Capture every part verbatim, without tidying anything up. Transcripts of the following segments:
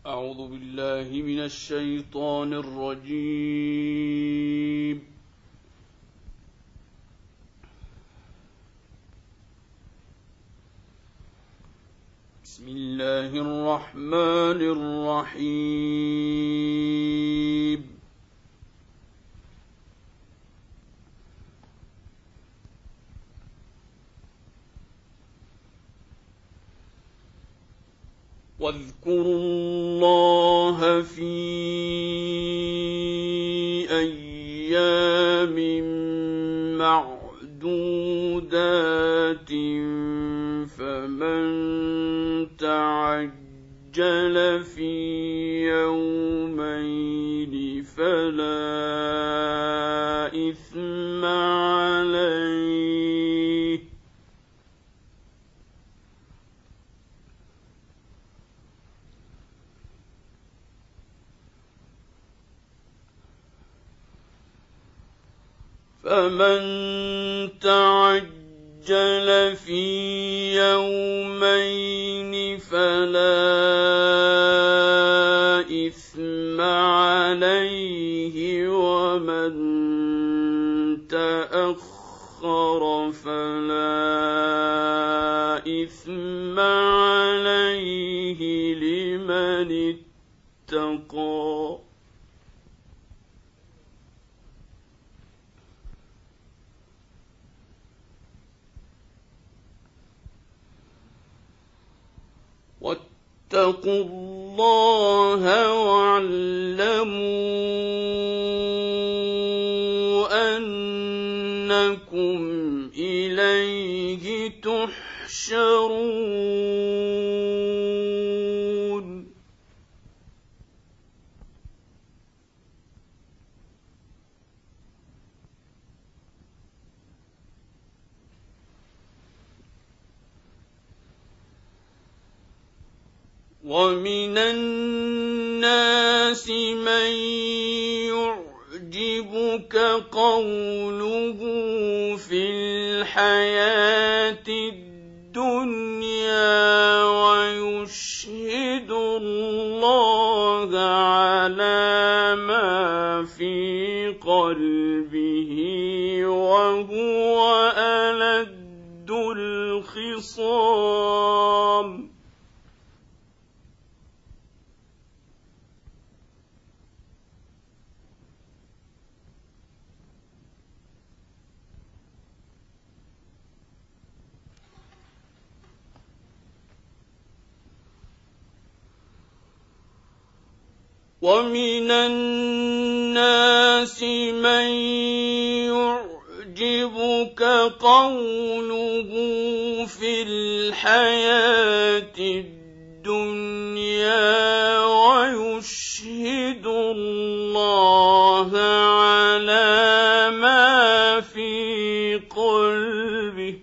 أعوذ بالله من الشيطان الرجيم. بسم الله الرحمن الرحيم. واذكروا الله في أيام معدودات فمن تعجل في يومين فلا إثم عليه فمن تعجل في يومين فلا إثم عليه ومن تأخر فلا إثم عليه لمن اتقى واتقوا الله واعلموا أنكم إليه تحشرون ومن الناس من يعجبك قوله في الحياة الدنيا ويشهد الله على ما في قلبه وهو ألد الخصام ومن الناس من يعجبك قوله في الحياة الدنيا ويشهد الله على ما في قلبه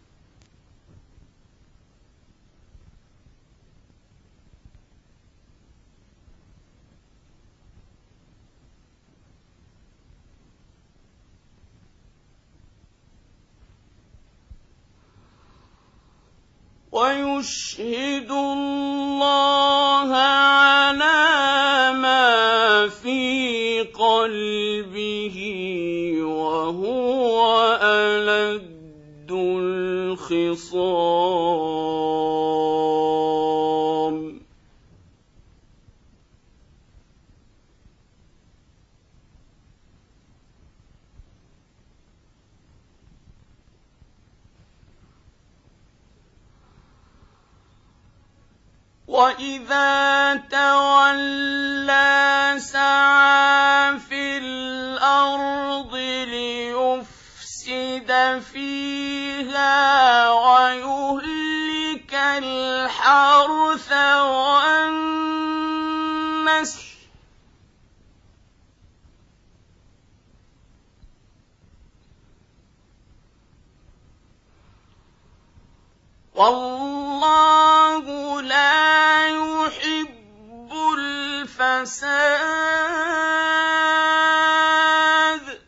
ويشهد الله على ما في قلبه وهو ألد الخصام وإذا تولى سعى في الأرض ليفسد فيها ويهلك الحرث والنسل والله لا يحب الفساد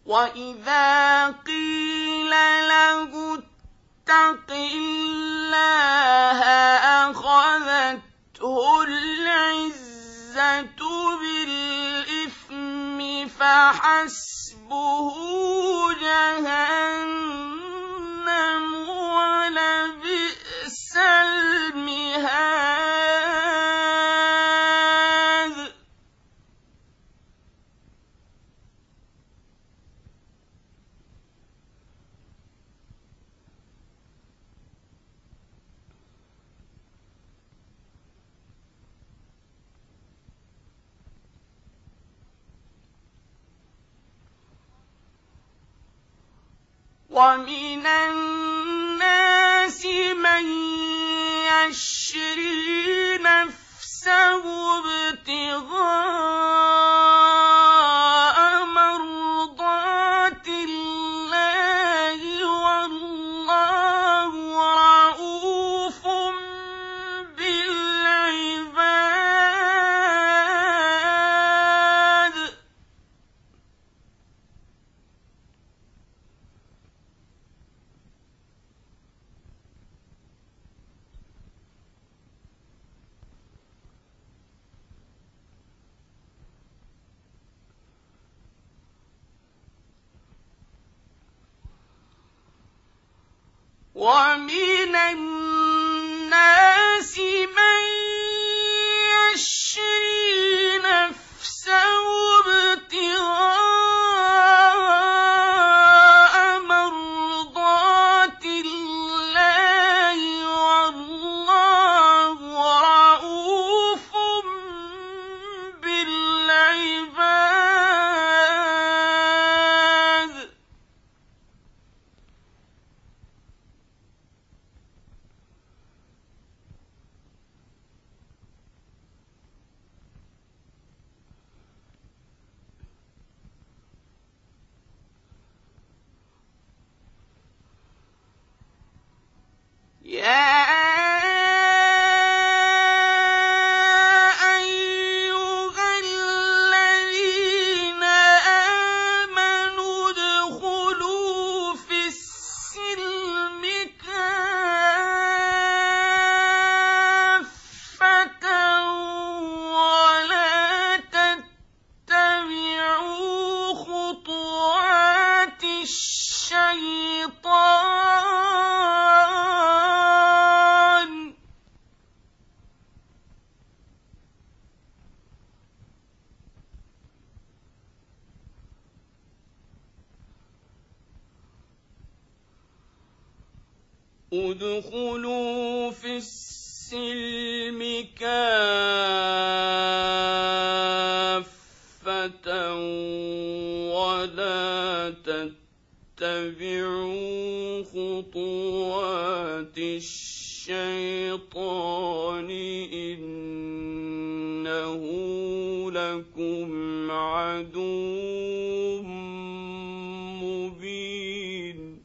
وَإِذَا قِيلَ لَهُ اتَّقِ اللَّهَ أَخَذَتْهُ الْعِزَّةُ بِالْإِثْمِ فَحَسْبُهُ جَهَنَّمُ وَلَبِئْسَ الْمِهَادُ وَمِنَ النَّاسِ مَن يَشْرِي نَفْسَهُ ابْتِغَاءَ مَرْضَاتِ اللَّهِ وَاللَّهُ رَءُوفٌ بِالْعِبَادِ وَمِنَ النَّاسِ مَن يَشْرِي نَفْسَهُ ابْتِغَاءَ مَرْضَاتِ اللَّهِ وَاللَّهُ رَءُوفٌ بِالْعِبَادِ يَا أَيُّهَا الَّذِينَ آمَنُوا ادْخُلُوا فِي السِّلْمِ كَافَّةً وَلَا تَتَّبِعُوا خُطُوَاتِ الشَّيْطَانِ ۚ ادْخُلُوا فِي السِّلْمِ كَافَّةً وَلَا تَتَّبِعُوا خُطُوَاتِ الشَّيْطَانِ إِنَّهُ لَكُمْ عَدُوٌّ مُّبِينٌ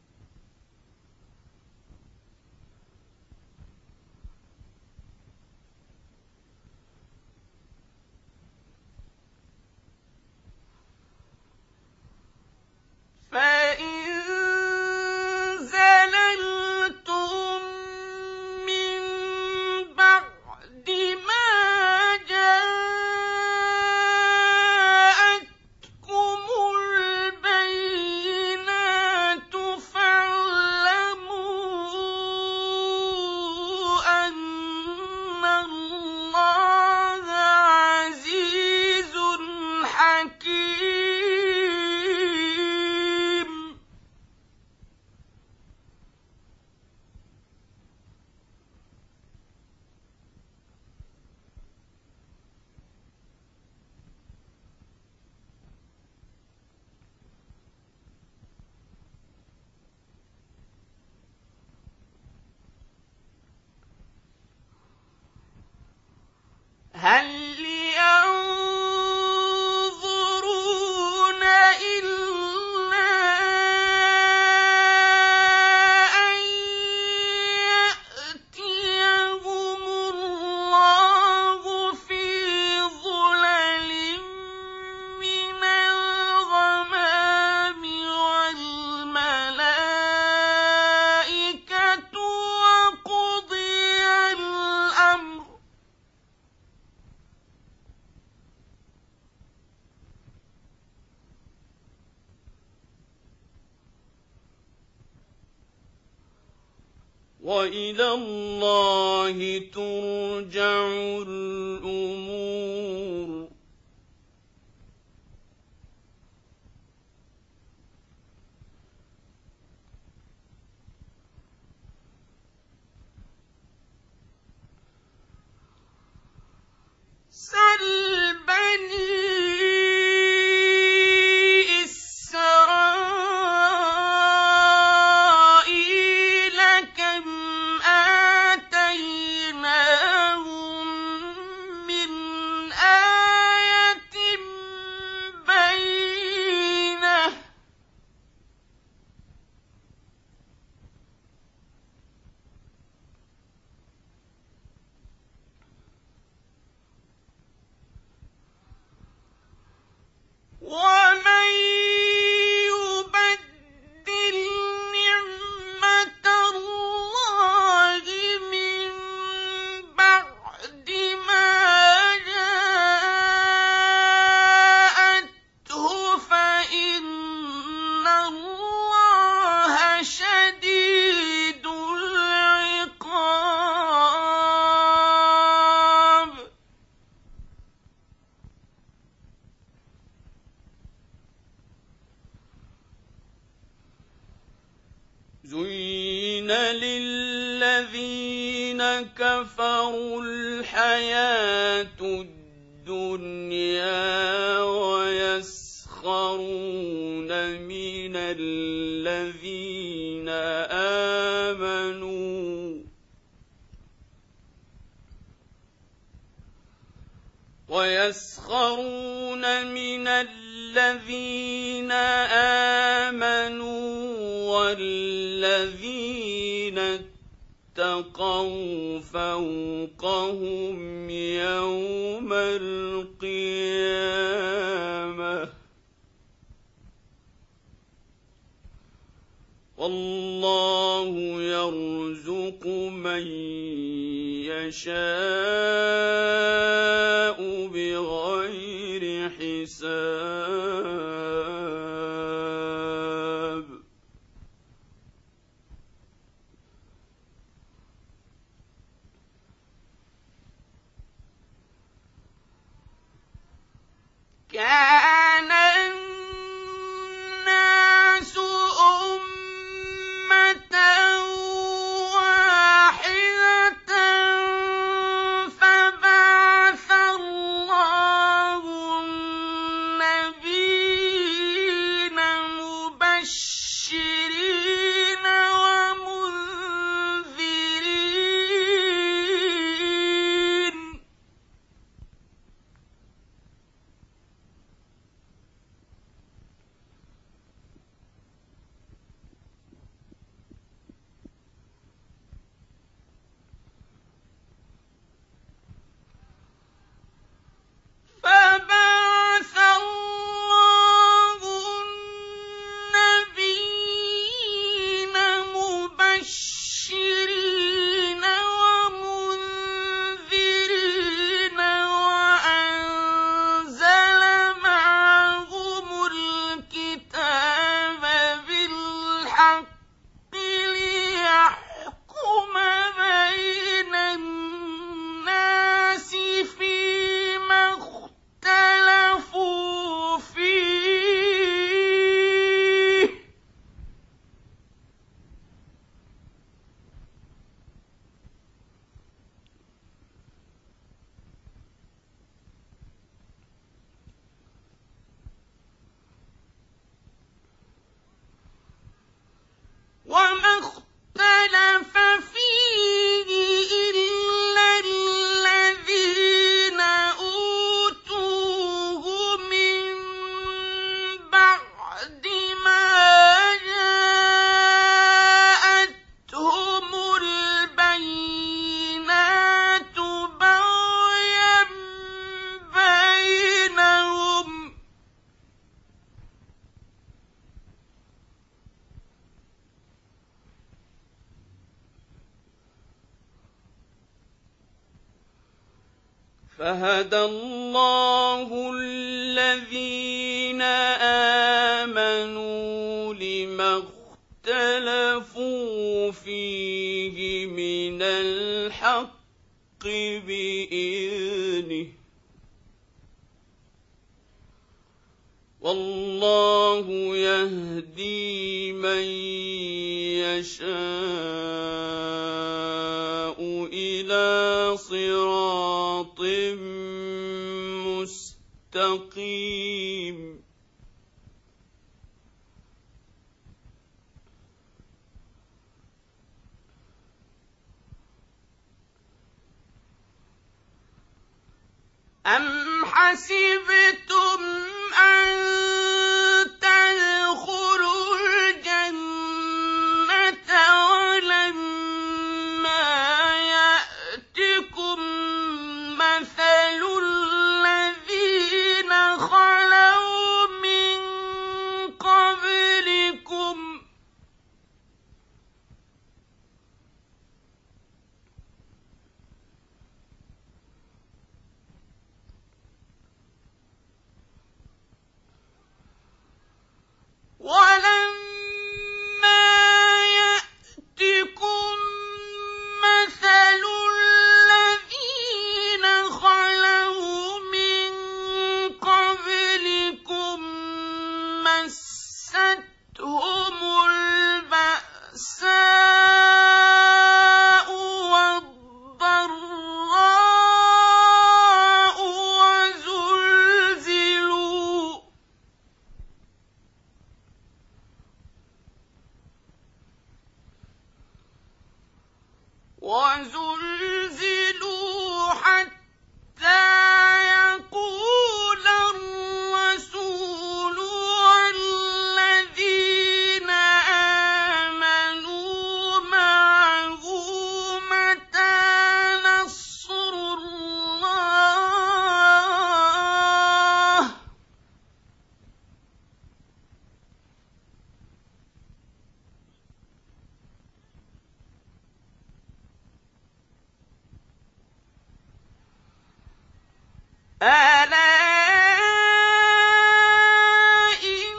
فَإِن زَلَلْتُم مِّن بَعْدِ مَا جَاءَتْكُمُ وإلى الله ترجع الأمور. سل بني إسرائيل كم آتيناهم من آية بينة ومن يبدل نعمة الله من بعد ما جاءته فإن الله شديد العقاب. زين للذين كفروا الحياة الدنيا ويسخرون من الذين آمنوا ويسخرون من الذين آمنوا والذين اتقوا فوقهم يوم القيامة والله يرزق من يشاء بغير حساب. كان الناس أمة واحدة فبعث الله النبيين مبشرين ومنذرين. فبعث الله النبيين مبشرين ومنذرين وأنزل معهم الكتاب بالحق ليحكم بين الناس فيما اختلفوا فيه وما اختلف فيه إلا الذين أوتوه من بعد ما جاءتهم البينات بغيا بينهم. فهدى الله الذين آمنوا لما اختلفوا فيه الحق بإذنه والله يهدي من يشاء إلى صراط مستقيم أم حسبتم أن تدخلوا الجنة ولما يأتكم مثل الذين خلوا من قبلكم ولما يأتكم مثل الذين خلوا من قبلكم مستهم البأساء والضراء وزلزلوا وزلزلوا حتى يقول الرسول والذين آمنوا معه متى نصر الله ألا إن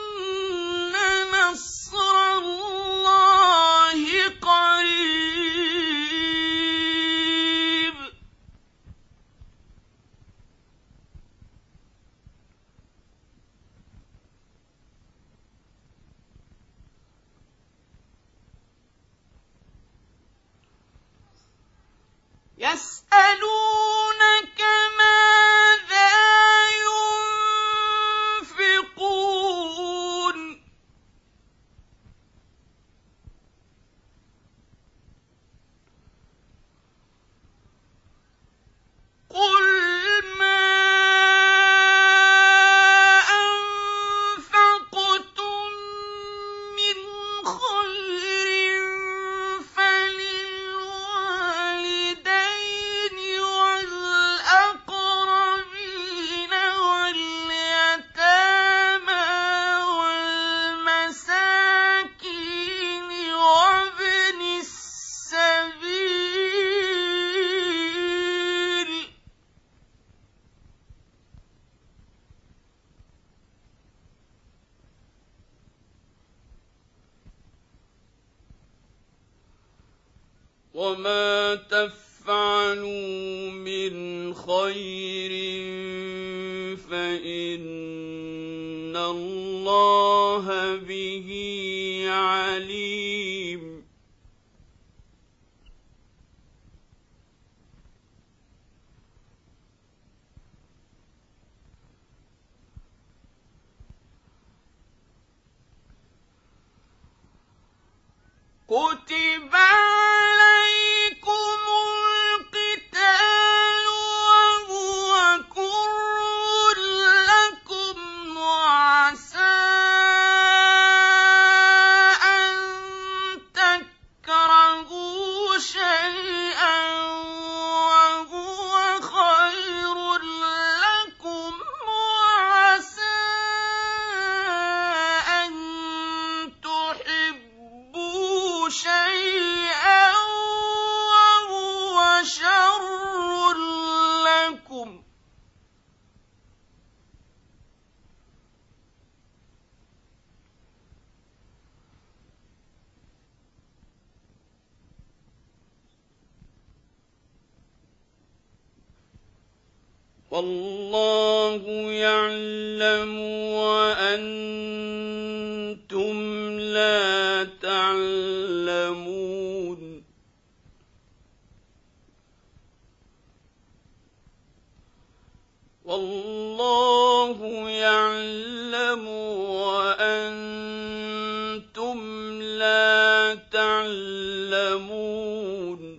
نصر الله قريب يسألونك ماذا ينفقون قل ما أنفقتم من خير فللوالدين والأقربين واليتامى والمساكين وابن السبيل وما تفعلوا من خير فإن الله به عليم كتب عليكم القتال وهو كره لكم وعسى أن تكرهوا شيئا وهو خير لكم وعسى أن تحبوا شيئا وهو شر لكم والله يعلم وأنتم لا تعلمون والله يعلم وأنتم لا تعلمون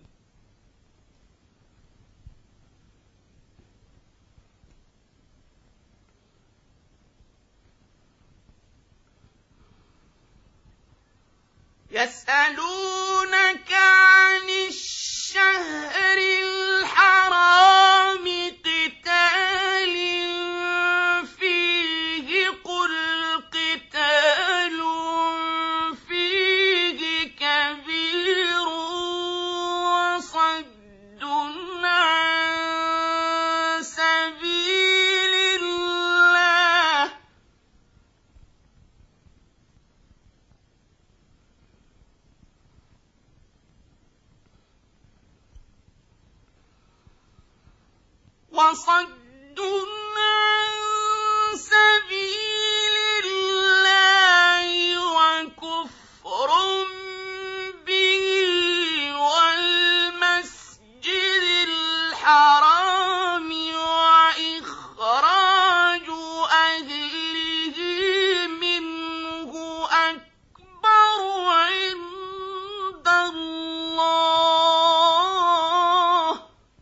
يسألونك عن الشهر الحرام قتال فيه قل قتال فيه كبير وصد عن سبيل الله وصد عن سبيل الله وكفر به والمسجد الحرام وإخراج أهله منه أكبر عند الله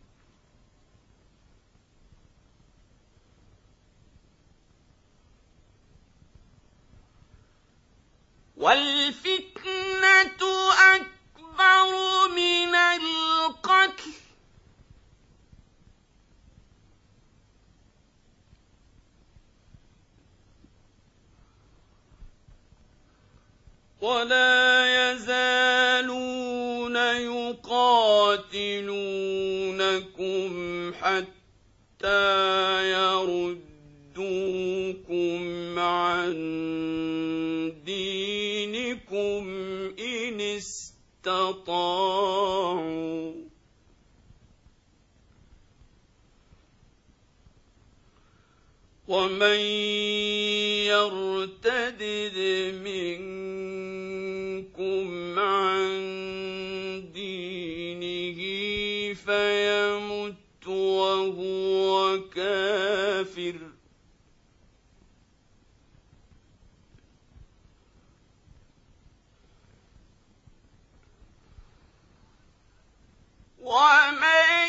والفتنة أكبر من القتل ولا يزالون يقاتلونكم حتى يردوكم عن دينكم إن استطاعوا ومن يرتدد منكم عن دينه فيمت وهو كافر ومن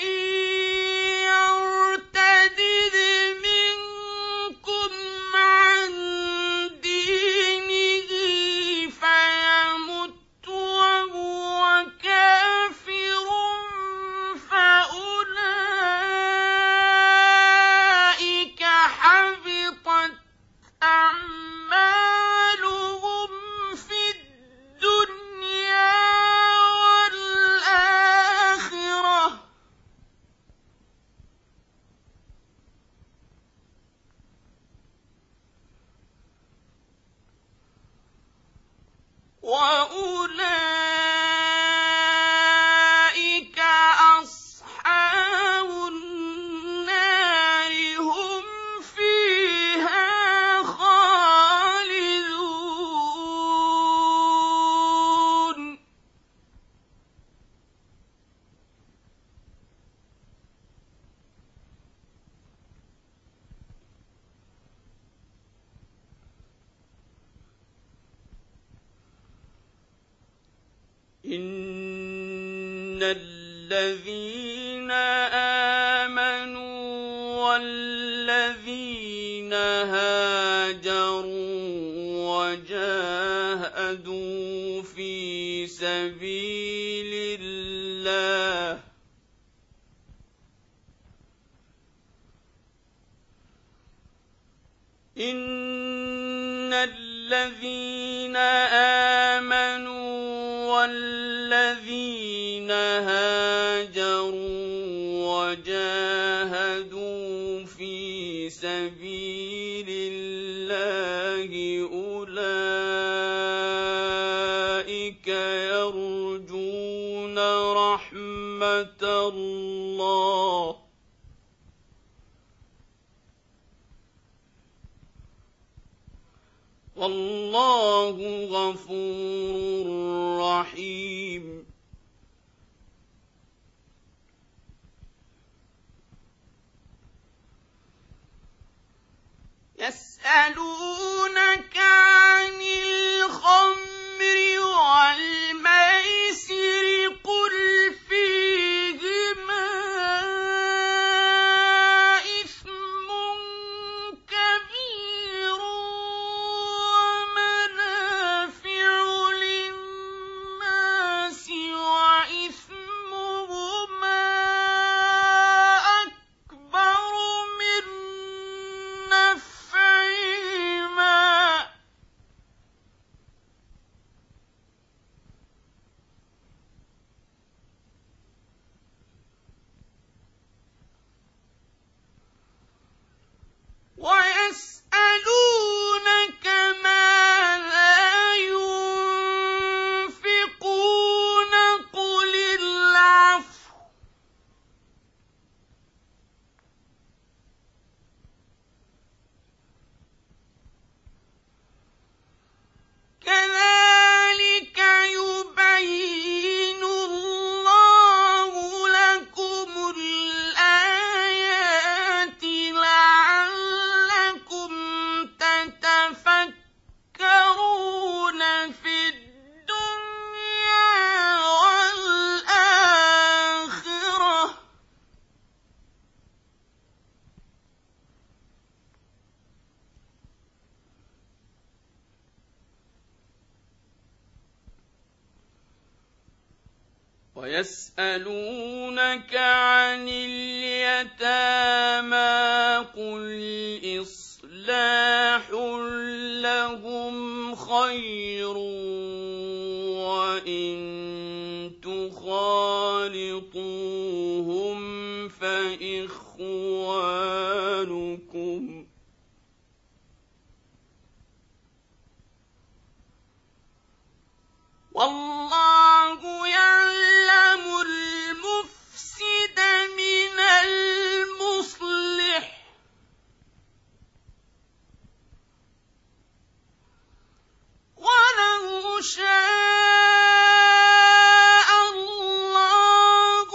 يرتدد منكم عن دينه فيمت وهو كافر فأولئك حبطت أعمالهم في الدنيا والآخرة وأولئك أصحاب النار هم فيها خالدون إن الذين آمنوا والذين هاجروا وجاهدوا في سبيل الله إن الذين آمنوا والذين هاجروا وجاهدوا في سبيل الله أولئك يرجون رحمة الله والله غفور رحيم يسألونك عن الخمر والميسر قل فيهما إثم كبير ومنافع للناس وإثمهما أكبر من نفعهما ويسألونك ماذا ينفقون قل العفو كذلك يبين الله لكم الآيات لعلكم تتفكرون في الدنيا والآخرة ويسألونك عن اليتامى قل إصلاح لهم خير وإن تخالطوهم فإخوانكم والله يعلم المفسد من المصلح ولو شاء الله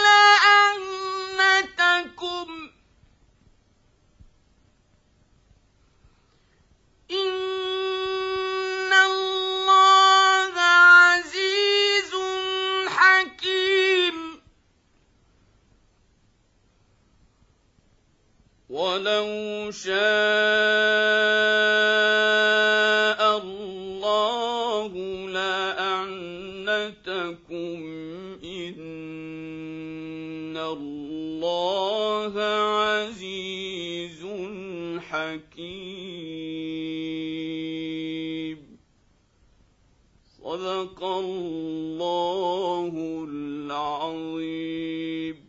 لأعنتكم إن الله عزيز حكيم ولو شاء الله لأعنتكم إن الله عزيز حكيم صدق الله العظيم.